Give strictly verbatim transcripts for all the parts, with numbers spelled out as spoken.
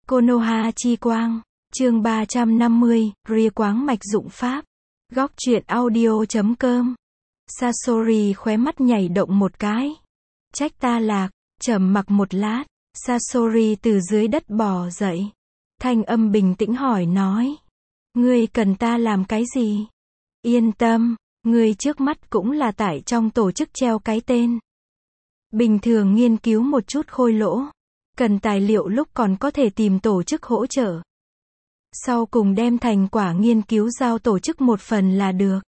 Konoha chi quang, chương ba trăm năm mươi, ria quáng mạch dụng pháp. Góc truyện audio chấm com. Sasori khóe mắt nhảy động một cái. Trách ta lạc, trầm mặc một lát, Sasori từ dưới đất bò dậy. Thanh âm bình tĩnh hỏi nói. Ngươi cần ta làm cái gì? Yên tâm, ngươi trước mắt cũng là tại trong tổ chức treo cái tên. Bình thường nghiên cứu một chút khôi lỗ. Cần tài liệu lúc còn có thể tìm tổ chức hỗ trợ. Sau cùng đem thành quả nghiên cứu giao tổ chức một phần là được.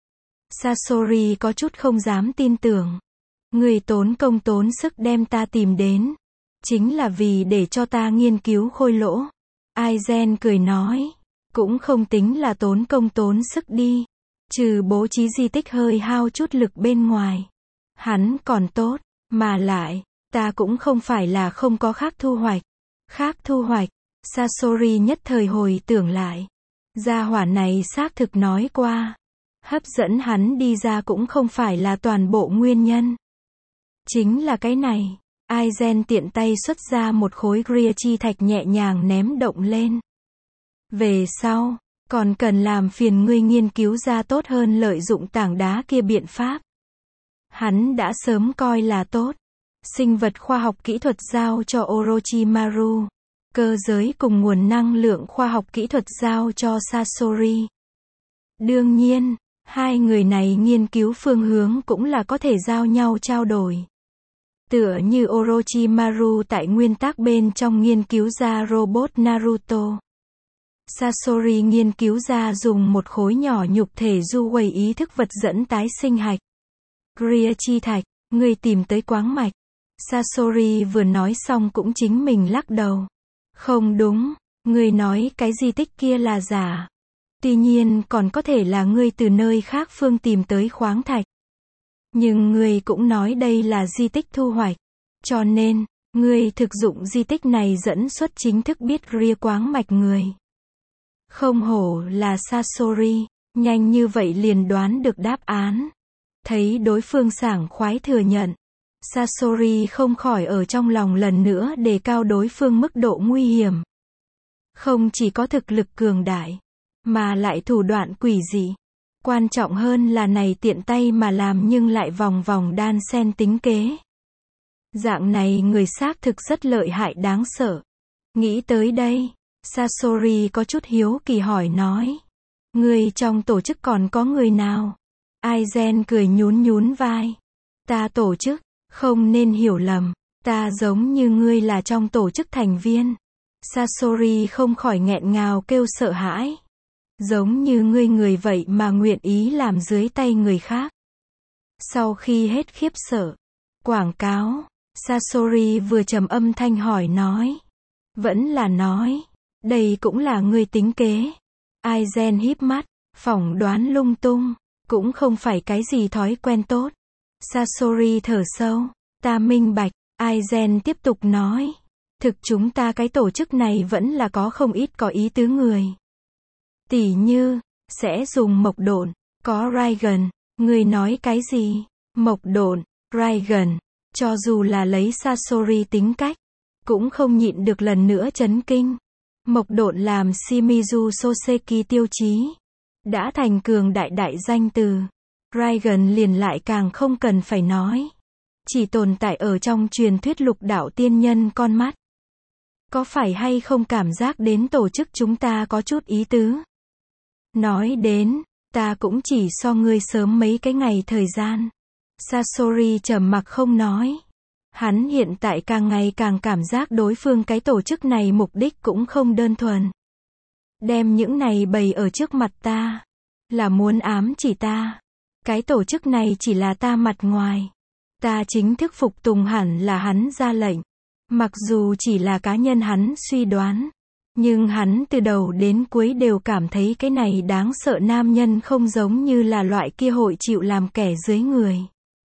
Sasori có chút không dám tin tưởng. Người tốn công tốn sức đem ta tìm đến. Chính là vì để cho ta nghiên cứu khôi lỗ. Aizen cười nói. Cũng không tính là tốn công tốn sức đi. Trừ bố trí di tích hơi hao chút lực bên ngoài. Hắn còn tốt. Mà lại, ta cũng không phải là không có khác thu hoạch. Khác thu hoạch. Sasori nhất thời hồi tưởng lại. Gia hỏa này xác thực nói qua. Hấp dẫn hắn đi ra cũng không phải là toàn bộ nguyên nhân. Chính là cái này. Aizen tiện tay xuất ra một khối ria chi thạch nhẹ nhàng ném động lên. Về sau, còn cần làm phiền ngươi nghiên cứu ra tốt hơn lợi dụng tảng đá kia biện pháp. Hắn đã sớm coi là tốt. Sinh vật khoa học kỹ thuật giao cho Orochimaru. Cơ giới cùng nguồn năng lượng khoa học kỹ thuật giao cho Sasori. Đương nhiên, hai người này nghiên cứu phương hướng cũng là có thể giao nhau trao đổi. Tựa như Orochimaru tại nguyên tắc bên trong nghiên cứu ra robot Naruto. Sasori nghiên cứu ra dùng một khối nhỏ nhục thể du quầy ý thức vật dẫn tái sinh hạch. Ria chi thạch, ngươi tìm tới quáng mạch. Sasori vừa nói xong cũng chính mình lắc đầu. Không đúng, ngươi nói cái di tích kia là giả. Tuy nhiên còn có thể là ngươi từ nơi khác phương tìm tới khoáng thạch. Nhưng ngươi cũng nói đây là di tích thu hoạch. Cho nên, ngươi thực dụng di tích này dẫn xuất chính thức biết ria quáng mạch người. Không hổ là Sasori, nhanh như vậy liền đoán được đáp án. Thấy đối phương sảng khoái thừa nhận. Sasori không khỏi ở trong lòng lần nữa đề cao đối phương mức độ nguy hiểm. Không chỉ có thực lực cường đại, mà lại thủ đoạn quỷ dị. Quan trọng hơn là này tiện tay mà làm nhưng lại vòng vòng đan xen tính kế. Dạng này người xác thực rất lợi hại đáng sợ. Nghĩ tới đây, Sasori có chút hiếu kỳ hỏi nói. Người trong tổ chức còn có người nào? Aizen cười nhún nhún vai. Ta tổ chức. Không nên hiểu lầm, ta giống như ngươi là trong tổ chức thành viên. Sasori không khỏi nghẹn ngào kêu sợ hãi. Giống như ngươi người vậy mà nguyện ý làm dưới tay người khác. Sau khi hết khiếp sợ, quảng cáo, Sasori vừa trầm âm thanh hỏi nói. Vẫn là nói, đây cũng là ngươi tính kế. Aizen híp mắt, phỏng đoán lung tung, cũng không phải cái gì thói quen tốt. Sasori thở sâu, ta minh bạch, Aizen tiếp tục nói. Thực chúng ta cái tổ chức này vẫn là có không ít có ý tứ người. Tỉ như, sẽ dùng mộc độn, có Raigan, người nói cái gì? Mộc độn, Raigan, cho dù là lấy Sasori tính cách, cũng không nhịn được lần nữa chấn kinh. Mộc độn làm Shimizu Soseki tiêu chí, đã thành cường đại đại danh từ. Raigan liền lại càng không cần phải nói. Chỉ tồn tại ở trong truyền thuyết lục đạo tiên nhân con mắt. Có phải hay không cảm giác đến tổ chức chúng ta có chút ý tứ? Nói đến, ta cũng chỉ so ngươi sớm mấy cái ngày thời gian. Sasori trầm mặc không nói. Hắn hiện tại càng ngày càng cảm giác đối phương cái tổ chức này mục đích cũng không đơn thuần. Đem những này bày ở trước mặt ta. Là muốn ám chỉ ta. Cái tổ chức này chỉ là ta mặt ngoài. Ta chính thức phục tùng hẳn là hắn ra lệnh. Mặc dù chỉ là cá nhân hắn suy đoán. Nhưng hắn từ đầu đến cuối đều cảm thấy cái này đáng sợ nam nhân không giống như là loại kia hội chịu làm kẻ dưới người.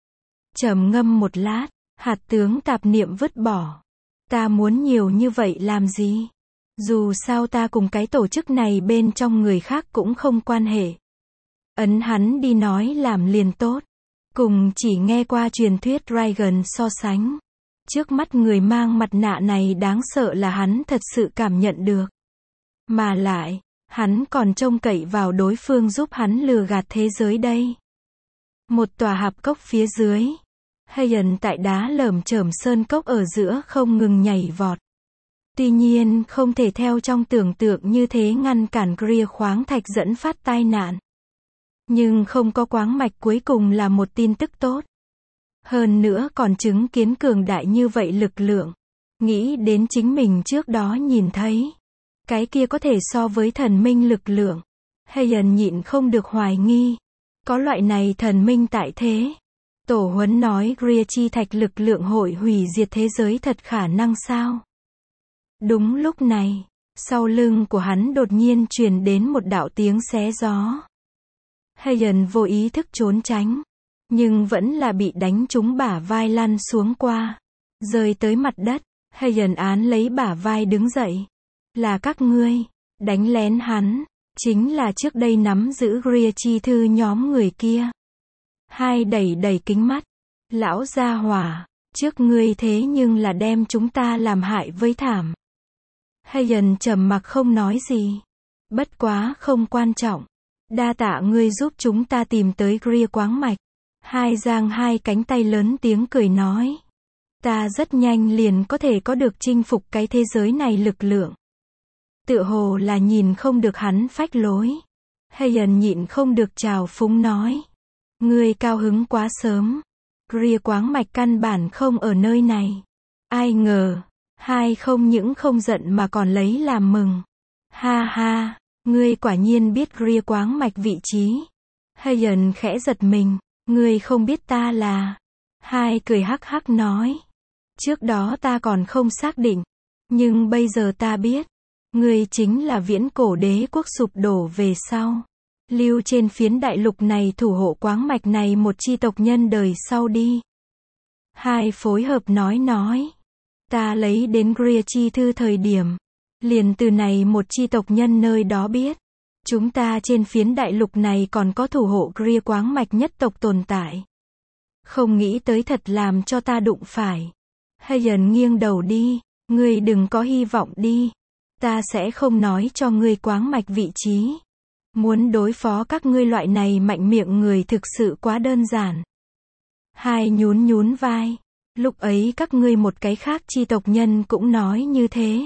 Trầm ngâm một lát, hạt tướng tạp niệm vứt bỏ. Ta muốn nhiều như vậy làm gì? Dù sao ta cùng cái tổ chức này bên trong người khác cũng không quan hệ. Ấn hắn đi nói làm liền tốt. Cùng chỉ nghe qua truyền thuyết Raigan so sánh. Trước mắt người mang mặt nạ này đáng sợ là hắn thật sự cảm nhận được. Mà lại, hắn còn trông cậy vào đối phương giúp hắn lừa gạt thế giới đây. Một tòa hạp cốc phía dưới. Hayan tại đá lởm chởm sơn cốc ở giữa không ngừng nhảy vọt. Tuy nhiên không thể theo trong tưởng tượng như thế ngăn cản Greer khoáng thạch dẫn phát tai nạn. Nhưng không có khoáng mạch cuối cùng là một tin tức tốt. Hơn nữa còn chứng kiến cường đại như vậy lực lượng. Nghĩ đến chính mình trước đó nhìn thấy. Cái kia có thể so với thần minh lực lượng. Hayan nhịn không được hoài nghi. Có loại này thần minh tại thế. Tổ huấn nói Greer chi thạch lực lượng hội hủy diệt thế giới thật khả năng sao? Đúng lúc này, sau lưng của hắn đột nhiên truyền đến một đạo tiếng xé gió. Hayan vô ý thức trốn tránh, nhưng vẫn là bị đánh trúng bả vai lăn xuống qua, rơi tới mặt đất. Hayan án lấy bả vai đứng dậy. Là các ngươi, đánh lén hắn, chính là trước đây nắm giữ Greer chi thư nhóm người kia. Hai đẩy đẩy kính mắt. Lão gia hỏa, trước ngươi thế nhưng là đem chúng ta làm hại với thảm. Hayan trầm mặc không nói gì. Bất quá không quan trọng. Đa tạ ngươi giúp chúng ta tìm tới Greer khoáng mạch. Hai giang hai cánh tay lớn tiếng cười nói. Ta rất nhanh liền có thể có được chinh phục cái thế giới này lực lượng. Tựa hồ là nhìn không được hắn phách lối. Hayan nhịn không được chào phúng nói. Ngươi cao hứng quá sớm. Greer khoáng mạch căn bản không ở nơi này. Ai ngờ, hai không những không giận mà còn lấy làm mừng. Ha ha, ngươi quả nhiên biết Greer khoáng mạch vị trí. Hayan khẽ giật mình, ngươi không biết ta là. Hai cười hắc hắc nói. Trước đó ta còn không xác định, nhưng bây giờ ta biết. Ngươi chính là viễn cổ đế quốc sụp đổ về sau. Lưu trên phiến đại lục này thủ hộ khoáng mạch này một chi tộc nhân đời sau đi. Hai phối hợp nói nói. Ta lấy đến Greer chi thư thời điểm. Liền từ này một chi tộc nhân nơi đó biết. Chúng ta trên phiến đại lục này còn có thủ hộ Greer khoáng mạch nhất tộc tồn tại. Không nghĩ tới thật làm cho ta đụng phải. Hayan nghiêng đầu đi. Ngươi đừng có hy vọng đi. Ta sẽ không nói cho ngươi khoáng mạch vị trí. Muốn đối phó các ngươi loại này mạnh miệng người thực sự quá đơn giản. Hai nhún nhún vai. Lúc ấy các ngươi một cái khác chi tộc nhân cũng nói như thế.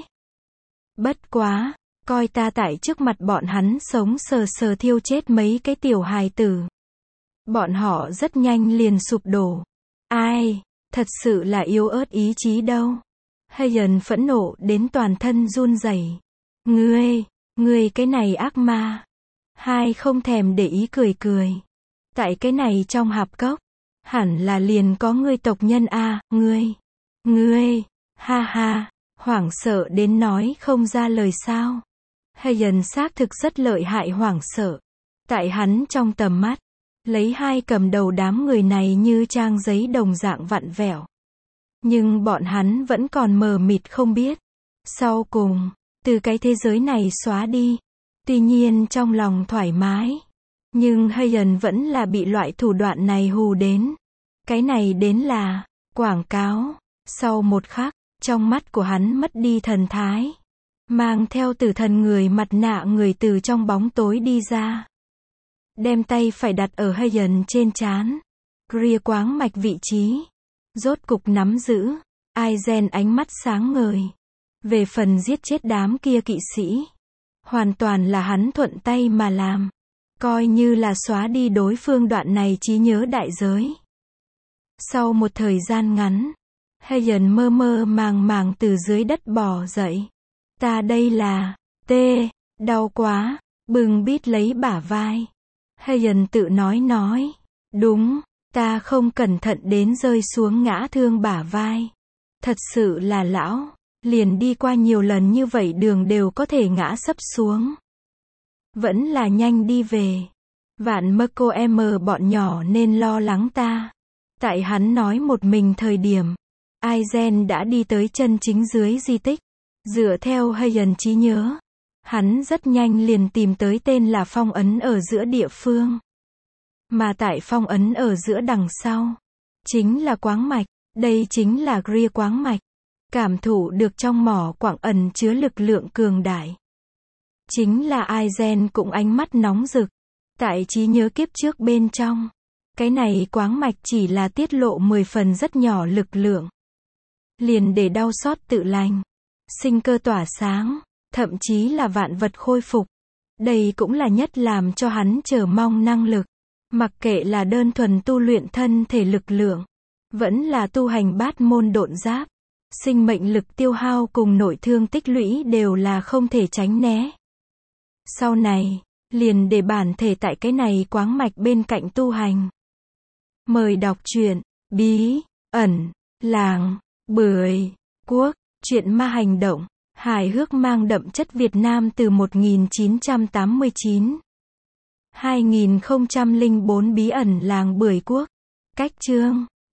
Bất quá, coi ta tại trước mặt bọn hắn sống sờ sờ thiêu chết mấy cái tiểu hài tử. Bọn họ rất nhanh liền sụp đổ. Ai, thật sự là yếu ớt ý chí đâu. Hayan phẫn nộ đến toàn thân run rẩy. Ngươi, ngươi cái này ác ma. Hai không thèm để ý cười cười. Tại cái này trong hạp cốc, hẳn là liền có ngươi tộc nhân a, à, ngươi. Ngươi, ha ha, hoảng sợ đến nói không ra lời sao. Hayan xác thực rất lợi hại hoảng sợ. Tại hắn trong tầm mắt, lấy hai cầm đầu đám người này như trang giấy đồng dạng vặn vẹo. Nhưng bọn hắn vẫn còn mờ mịt không biết. Sau cùng, từ cái thế giới này xóa đi. Tuy nhiên trong lòng thoải mái. Nhưng Hayan vẫn là bị loại thủ đoạn này hù đến. Cái này đến là quảng cáo. Sau một khắc, trong mắt của hắn mất đi thần thái. Mang theo tử thần người mặt nạ người từ trong bóng tối đi ra. Đem tay phải đặt ở Hayan trên trán. Greer khoáng mạch vị trí. Rốt cục nắm giữ. Aizen ánh mắt sáng ngời. Về phần giết chết đám kia kỵ sĩ. Hoàn toàn là hắn thuận tay mà làm. Coi như là xóa đi đối phương đoạn này trí nhớ đại giới. Sau một thời gian ngắn. Hayan mơ mơ màng màng từ dưới đất bò dậy. Ta đây là, tê, đau quá, bừng bít lấy bả vai. Hayan tự nói nói. Đúng, ta không cẩn thận đến rơi xuống ngã thương bả vai. Thật sự là lão, liền đi qua nhiều lần như vậy đường đều có thể ngã sấp xuống. Vẫn là nhanh đi về. Vạn mơ cô em bọn nhỏ nên lo lắng ta. Tại hắn nói một mình thời điểm. Aizen đã đi tới chân chính dưới di tích. Dựa theo Hayan trí nhớ. Hắn rất nhanh liền tìm tới tên là phong ấn ở giữa địa phương. Mà tại phong ấn ở giữa đằng sau. Chính là khoáng mạch. Đây chính là Gria quáng mạch. Cảm thụ được trong mỏ quặng ẩn chứa lực lượng cường đại. Chính là Aizen cũng ánh mắt nóng rực. Tại trí nhớ kiếp trước bên trong. Cái này quáng mạch chỉ là tiết lộ mười phần rất nhỏ lực lượng. Liền để đau xót tự lành. Sinh cơ tỏa sáng. Thậm chí là vạn vật khôi phục. Đây cũng là nhất làm cho hắn chờ mong năng lực. Mặc kệ là đơn thuần tu luyện thân thể lực lượng. Vẫn là tu hành bát môn độn giáp. Sinh mệnh lực tiêu hao cùng nội thương tích lũy đều là không thể tránh né. Sau này, liền để bản thể tại cái này quáng mạch bên cạnh tu hành. Mời đọc truyện, bí, ẩn, làng, bưởi, quốc, truyện ma hành động, hài hước mang đậm chất Việt Nam từ một nghìn chín trăm tám mươi chín. hai nghìn không trăm lẻ bốn bí ẩn làng bưởi quốc. Cách chương